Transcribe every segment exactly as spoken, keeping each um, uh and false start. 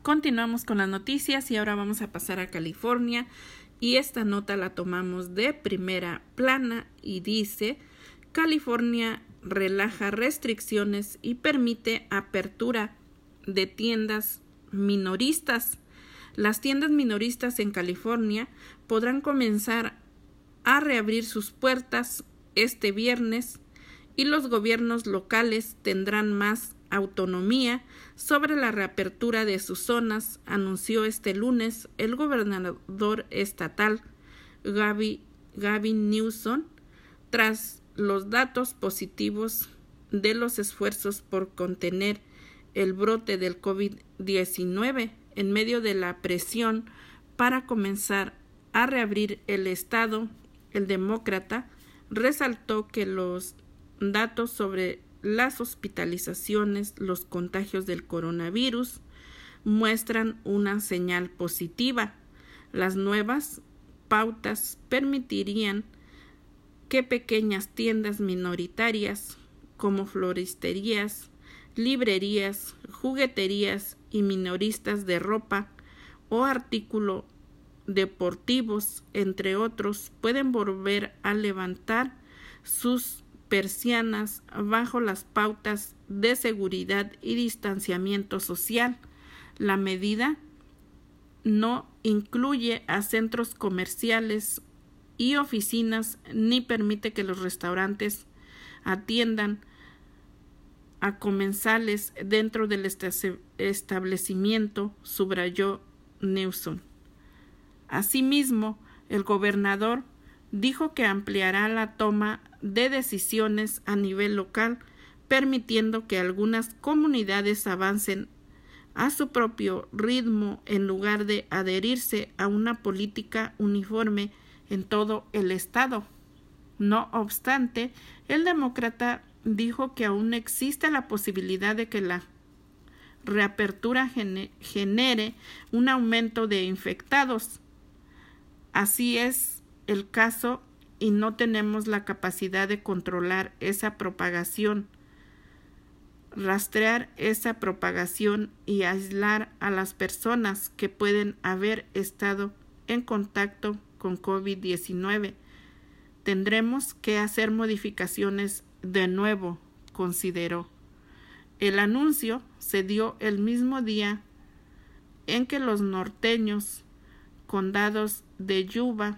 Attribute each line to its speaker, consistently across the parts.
Speaker 1: Continuamos con las noticias y ahora vamos a pasar a California, y esta nota la tomamos de primera plana y dice: California relaja restricciones y permite apertura de tiendas minoristas. Las tiendas minoristas en California podrán comenzar a reabrir sus puertas este viernes y los gobiernos locales tendrán más autonomía sobre la reapertura de sus zonas, anunció este lunes el gobernador estatal Gavin, Gavin Newsom, tras los datos positivos de los esfuerzos por contener el brote del COVID diecinueve en medio de la presión para comenzar a reabrir el estado. El demócrata resaltó que los datos sobre las hospitalizaciones, los contagios del coronavirus, muestran una señal positiva. Las nuevas pautas permitirían que pequeñas tiendas minoritarias como floristerías, librerías, jugueterías y minoristas de ropa o artículos deportivos, entre otros, pueden volver a levantar sus persianas bajo las pautas de seguridad y distanciamiento social. La medida no incluye a centros comerciales y oficinas ni permite que los restaurantes atiendan a comensales dentro del establecimiento, subrayó Newsom. Asimismo, el gobernador dijo que ampliará la toma de decisiones a nivel local, permitiendo que algunas comunidades avancen a su propio ritmo en lugar de adherirse a una política uniforme en todo el estado. No obstante, el demócrata dijo que aún existe la posibilidad de que la reapertura genere un aumento de infectados. Así es el caso y no tenemos la capacidad de controlar esa propagación, rastrear esa propagación y aislar a las personas que pueden haber estado en contacto con COVID diecinueve. Tendremos que hacer modificaciones de nuevo, consideró. El anuncio se dio el mismo día en que los norteños condados de Yuba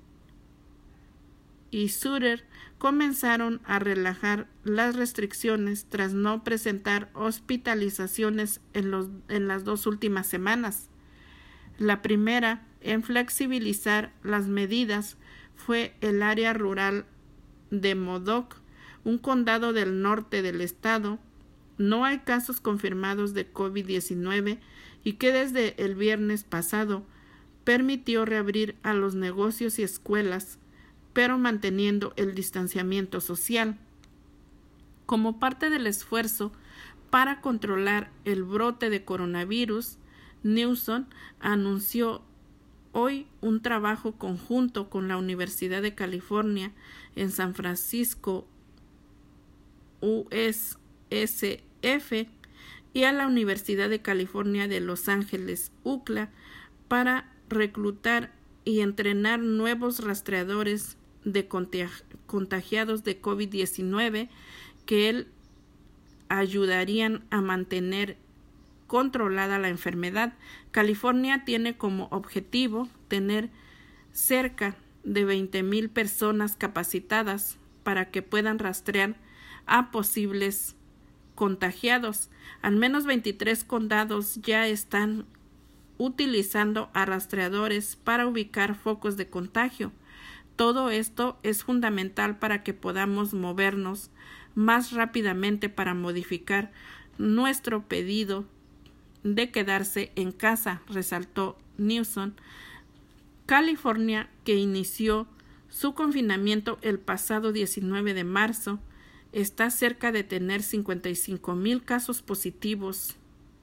Speaker 1: y Sutter comenzaron a relajar las restricciones tras no presentar hospitalizaciones en, los, en las dos últimas semanas. La primera en flexibilizar las medidas fue el área rural de Modoc, un condado del norte del estado. No hay casos confirmados de COVID diecinueve y que desde el viernes pasado permitió reabrir a los negocios y escuelas, pero manteniendo el distanciamiento social. Como parte del esfuerzo para controlar el brote de coronavirus, Newsom anunció hoy un trabajo conjunto con la Universidad de California en San Francisco, U S F, y a la Universidad de California de Los Ángeles, U C L A, para reclutar y entrenar nuevos rastreadores de contagiados de COVID diecinueve que él ayudarían a mantener controlada la enfermedad. California tiene como objetivo tener cerca de veinte mil personas capacitadas para que puedan rastrear a posibles contagiados. Al menos veintitrés condados ya están utilizando a rastreadores para ubicar focos de contagio. Todo esto es fundamental para que podamos movernos más rápidamente para modificar nuestro pedido de quedarse en casa, resaltó Newsom. California, que inició su confinamiento el pasado diecinueve de marzo, está cerca de tener cincuenta y cinco mil casos positivos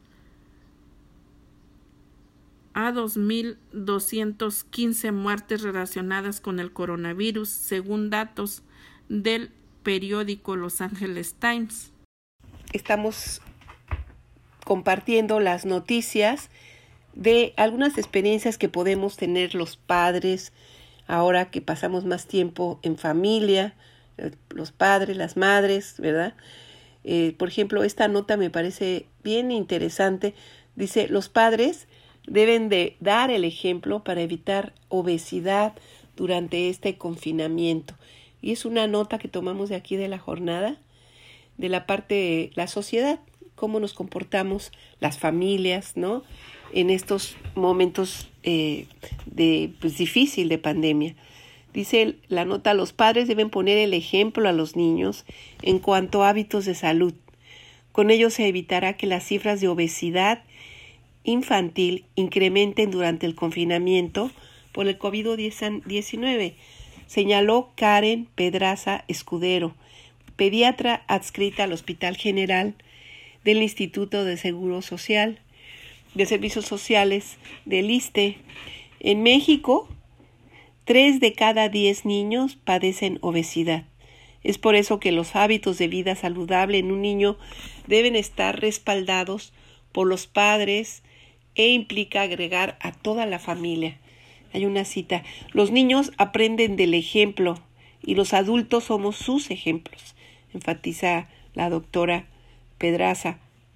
Speaker 1: a dos mil doscientas quince muertes relacionadas con el coronavirus, según datos del periódico Los Angeles Times.
Speaker 2: Estamos compartiendo las noticias de algunas experiencias que podemos tener los padres ahora que pasamos más tiempo en familia, los padres, las madres, ¿verdad? Eh, por ejemplo, esta nota me parece bien interesante. Dice, los padres deben de dar el ejemplo para evitar obesidad durante este confinamiento. Y es una nota que tomamos de aquí de la jornada, de la parte de la sociedad, cómo nos comportamos las familias, ¿no? En estos momentos eh, de pues, difícil de pandemia. Dice la nota, los padres deben poner el ejemplo a los niños en cuanto a hábitos de salud. Con ello se evitará que las cifras de obesidad infantil incrementen durante el confinamiento por el covid diecinueve, señaló Karen Pedraza Escudero, pediatra adscrita al Hospital General del Instituto de Seguro Social, de Servicios Sociales del ISSSTE. En México, tres de cada diez niños padecen obesidad. Es por eso que los hábitos de vida saludable en un niño deben estar respaldados por los padres e implica agregar a toda la familia. Hay una cita, los niños aprenden del ejemplo y los adultos somos sus ejemplos, enfatiza la doctora Pedraza.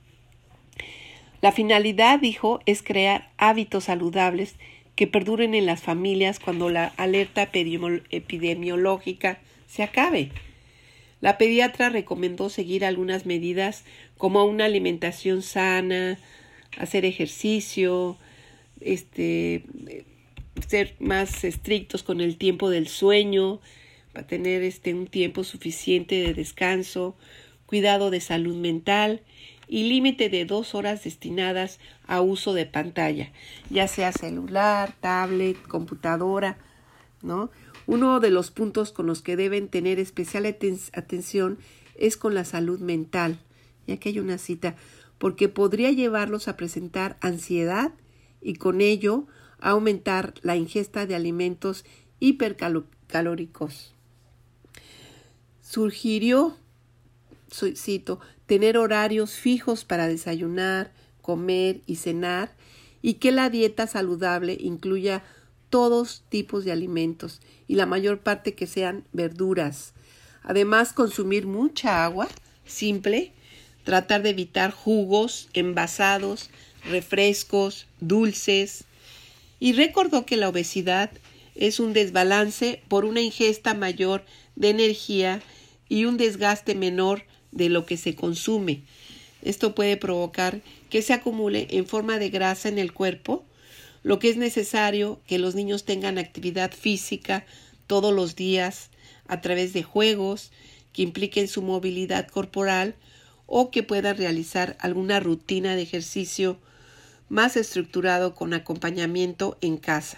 Speaker 2: La finalidad, dijo, es crear hábitos saludables que perduren en las familias cuando la alerta epidemiológica se acabe. La pediatra recomendó seguir algunas medidas como una alimentación sana, hacer ejercicio, este, ser más estrictos con el tiempo del sueño, para tener este, un tiempo suficiente de descanso, cuidado de salud mental y límite de dos horas destinadas a uso de pantalla, ya sea celular, tablet, computadora, ¿no? Uno de los puntos con los que deben tener especial aten- atención es con la salud mental. Y aquí hay una cita, porque podría llevarlos a presentar ansiedad y con ello a aumentar la ingesta de alimentos hipercalóricos. Sugirió, cito, tener horarios fijos para desayunar, comer y cenar y que la dieta saludable incluya todos tipos de alimentos y la mayor parte que sean verduras. Además, consumir mucha agua simple, tratar de evitar jugos, envasados, refrescos, dulces. Y recordó que la obesidad es un desbalance por una ingesta mayor de energía y un desgaste menor de lo que se consume. Esto puede provocar que se acumule en forma de grasa en el cuerpo, lo que es necesario que los niños tengan actividad física todos los días a través de juegos que impliquen su movilidad corporal o que puedan realizar alguna rutina de ejercicio más estructurado con acompañamiento en casa.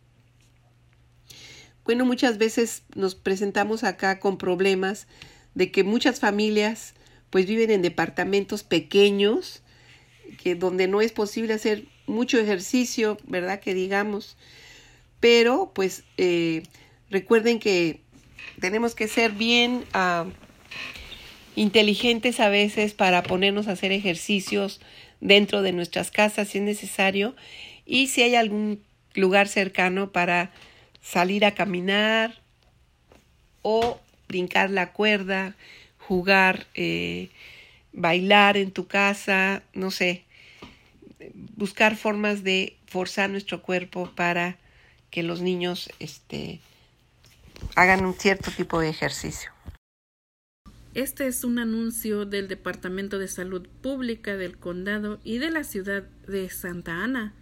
Speaker 2: Bueno, muchas veces nos presentamos acá con problemas de que muchas familias pues viven en departamentos pequeños, que donde no es posible hacer mucho ejercicio, ¿verdad? Que digamos, pero pues eh, recuerden que tenemos que ser bien uh, inteligentes a veces para ponernos a hacer ejercicios dentro de nuestras casas si es necesario y si hay algún lugar cercano para salir a caminar o brincar la cuerda, jugar, eh, bailar en tu casa, no sé, buscar formas de forzar nuestro cuerpo para que los niños este, hagan un cierto tipo de ejercicio.
Speaker 1: Este es un anuncio del Departamento de Salud Pública del Condado y de la ciudad de Santa Ana.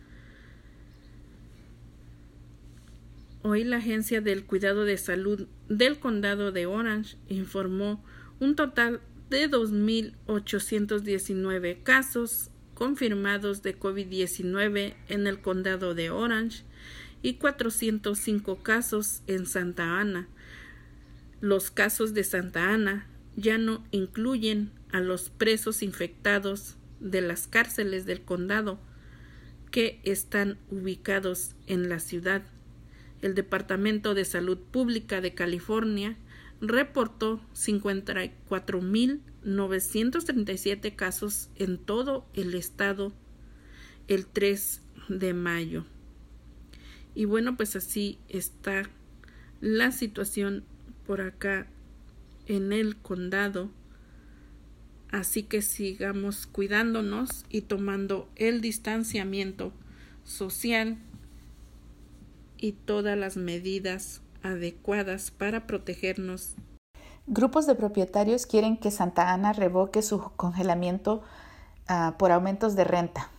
Speaker 1: Hoy la Agencia del Cuidado de Salud del Condado de Orange informó un total de dos mil ochocientos diecinueve casos confirmados de covid diecinueve en el Condado de Orange y cuatrocientos cinco casos en Santa Ana. Los casos de Santa Ana ya no incluyen a los presos infectados de las cárceles del condado que están ubicados en la ciudad. El Departamento de Salud Pública de California reportó cincuenta y cuatro mil novecientos treinta y siete casos en todo el estado el tres de mayo. Y bueno, pues así está la situación por acá en el condado. Así que sigamos cuidándonos y tomando el distanciamiento social y todas las medidas adecuadas para protegernos.
Speaker 3: Grupos de propietarios quieren que Santa Ana revoque su congelamiento uh, por aumentos de renta.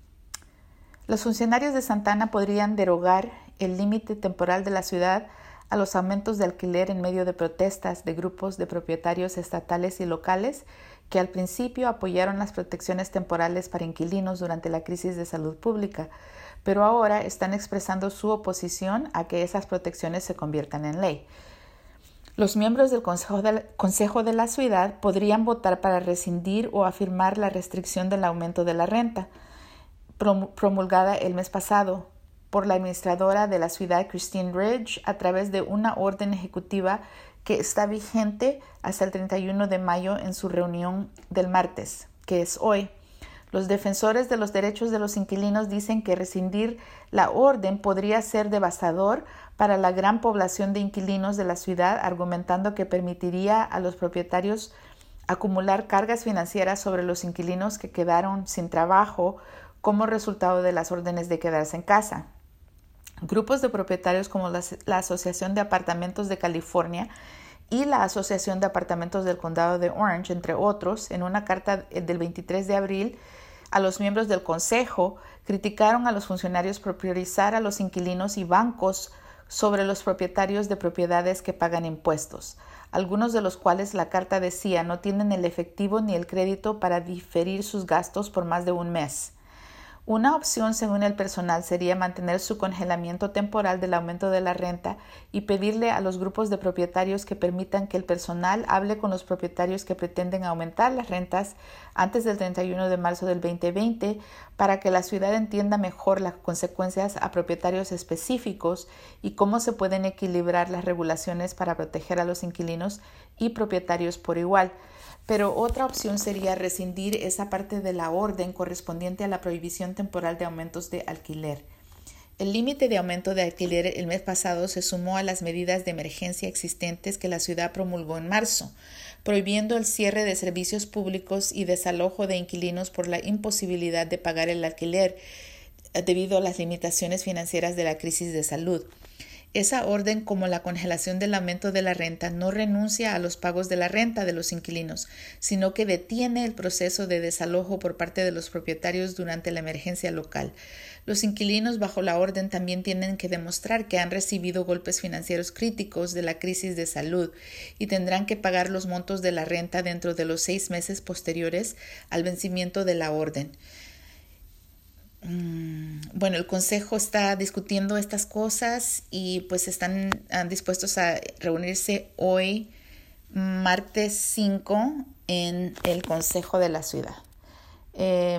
Speaker 3: Los funcionarios de Santa Ana podrían derogar el límite temporal de la ciudad a los aumentos de alquiler en medio de protestas de grupos de propietarios estatales y locales que al principio apoyaron las protecciones temporales para inquilinos durante la crisis de salud pública, pero ahora están expresando su oposición a que esas protecciones se conviertan en ley. Los miembros del Consejo de, Consejo de la Ciudad podrían votar para rescindir o afirmar la restricción del aumento de la renta, promulgada el mes pasado por la administradora de la ciudad, Christine Ridge, a través de una orden ejecutiva que está vigente hasta el treinta y uno de mayo en su reunión del martes, que es hoy. Los defensores de los derechos de los inquilinos dicen que rescindir la orden podría ser devastador para la gran población de inquilinos de la ciudad, argumentando que permitiría a los propietarios acumular cargas financieras sobre los inquilinos que quedaron sin trabajo como resultado de las órdenes de quedarse en casa. Grupos de propietarios como la, la Asociación de Apartamentos de California y la Asociación de Apartamentos del Condado de Orange, entre otros, en una carta del veintitrés de abril a los miembros del Consejo, criticaron a los funcionarios por priorizar a los inquilinos y bancos sobre los propietarios de propiedades que pagan impuestos, algunos de los cuales la carta decía no tienen el efectivo ni el crédito para diferir sus gastos por más de un mes. Una opción, según el personal, sería mantener su congelamiento temporal del aumento de la renta y pedirle a los grupos de propietarios que permitan que el personal hable con los propietarios que pretenden aumentar las rentas antes del treinta y uno de marzo del veinte veinte para que la ciudad entienda mejor las consecuencias a propietarios específicos y cómo se pueden equilibrar las regulaciones para proteger a los inquilinos y propietarios por igual. Pero otra opción sería rescindir esa parte de la orden correspondiente a la prohibición temporal de aumentos de alquiler. El límite de aumento de alquiler el mes pasado se sumó a las medidas de emergencia existentes que la ciudad promulgó en marzo, prohibiendo el cierre de servicios públicos y desalojo de inquilinos por la imposibilidad de pagar el alquiler debido a las limitaciones financieras de la crisis de salud. Esa orden, como la congelación del aumento de la renta, no renuncia a los pagos de la renta de los inquilinos, sino que detiene el proceso de desalojo por parte de los propietarios durante la emergencia local. Los inquilinos bajo la orden también tienen que demostrar que han recibido golpes financieros críticos de la crisis de salud y tendrán que pagar los montos de la renta dentro de los seis meses posteriores al vencimiento de la orden. Bueno, el Consejo está discutiendo estas cosas y pues están dispuestos a reunirse hoy, martes cinco, en el Consejo de la Ciudad. Eh,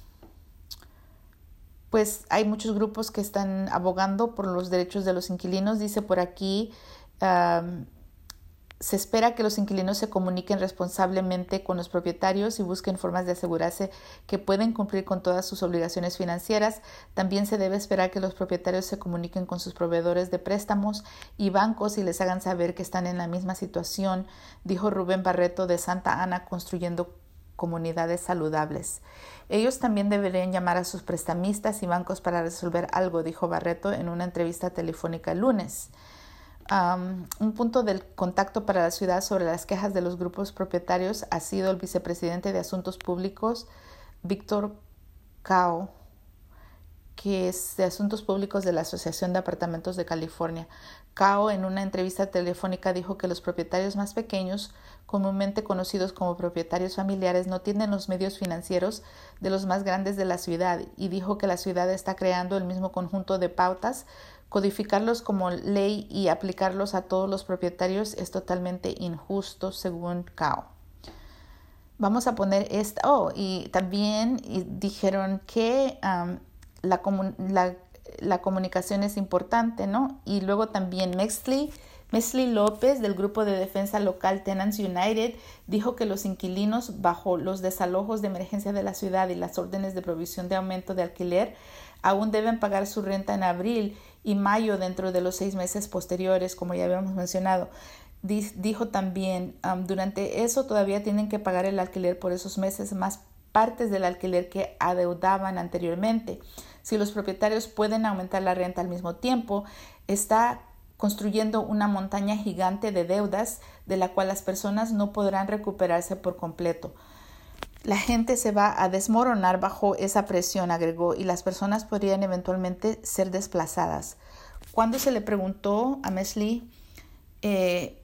Speaker 3: pues hay muchos grupos que están abogando por los derechos de los inquilinos. Dice por aquí, um, se espera que los inquilinos se comuniquen responsablemente con los propietarios y busquen formas de asegurarse que pueden cumplir con todas sus obligaciones financieras. También se debe esperar que los propietarios se comuniquen con sus proveedores de préstamos y bancos y les hagan saber que están en la misma situación, dijo Rubén Barreto de Santa Ana, Construyendo Comunidades Saludables. Ellos también deberían llamar a sus prestamistas y bancos para resolver algo, dijo Barreto en una entrevista telefónica el lunes. Um, un punto del contacto para la ciudad sobre las quejas de los grupos propietarios ha sido el vicepresidente de Asuntos Públicos, Víctor Cao, que es de Asuntos Públicos de la Asociación de Apartamentos de California. Cao, en una entrevista telefónica, dijo que los propietarios más pequeños, comúnmente conocidos como propietarios familiares, no tienen los medios financieros de los más grandes de la ciudad y dijo que la ciudad está creando el mismo conjunto de pautas. Codificarlos como ley y aplicarlos a todos los propietarios es totalmente injusto, según Cao. Vamos a poner esta. Oh, y también y dijeron que um, la, comun, la, la comunicación es importante, ¿no? Y luego también Mexley Mesli López, del grupo de defensa local Tenants United, dijo que los inquilinos, bajo los desalojos de emergencia de la ciudad y las órdenes de provisión de aumento de alquiler, aún deben pagar su renta en abril y mayo dentro de los seis meses posteriores, como ya habíamos mencionado. Dijo también, um, durante eso todavía tienen que pagar el alquiler por esos meses más partes del alquiler que adeudaban anteriormente. Si los propietarios pueden aumentar la renta al mismo tiempo, está construyendo una montaña gigante de deudas de la cual las personas no podrán recuperarse por completo. La gente se va a desmoronar bajo esa presión, agregó, y las personas podrían eventualmente ser desplazadas. Cuando se le preguntó a Mesli eh,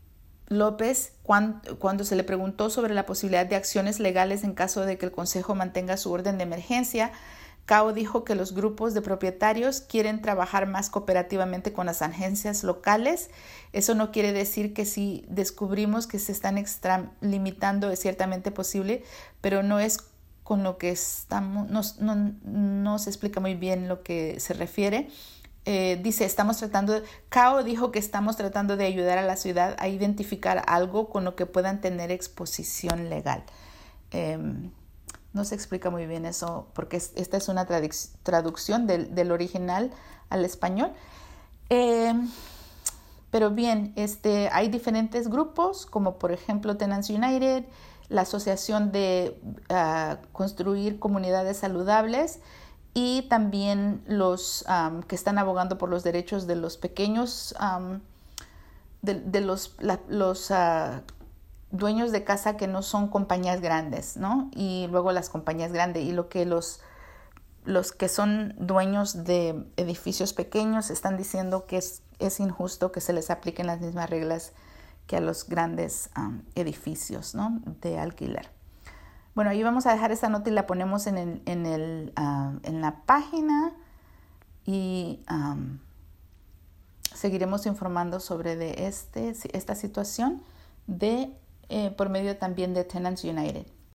Speaker 3: López, cuando, cuando se le preguntó sobre la posibilidad de acciones legales en caso de que el Consejo mantenga su orden de emergencia, Cao dijo que los grupos de propietarios quieren trabajar más cooperativamente con las agencias locales. Eso no quiere decir que si descubrimos que se están extralimitando es ciertamente posible, pero no es con lo que estamos, no, no, no se explica muy bien lo que se refiere. Eh, dice, estamos tratando, Cao dijo que estamos tratando de ayudar a la ciudad a identificar algo con lo que puedan tener exposición legal. Eh, no se explica muy bien eso porque es, esta es una traduc- traducción del, del original al español. Eh, pero bien, este, hay diferentes grupos como por ejemplo Tenants United, la Asociación de uh, Construir Comunidades Saludables, y también los um, que están abogando por los derechos de los pequeños, um, de, de los, la, los uh, dueños de casa que no son compañías grandes, ¿no? Y luego las compañías grandes y lo que los, los que son dueños de edificios pequeños están diciendo que es, es injusto que se les apliquen las mismas reglas que a los grandes um, edificios, ¿no? De alquiler. Bueno, ahí vamos a dejar esta nota y la ponemos en, el, en, el, uh, en la página y um, seguiremos informando sobre de este, esta situación de, eh, por medio también de Tenants United.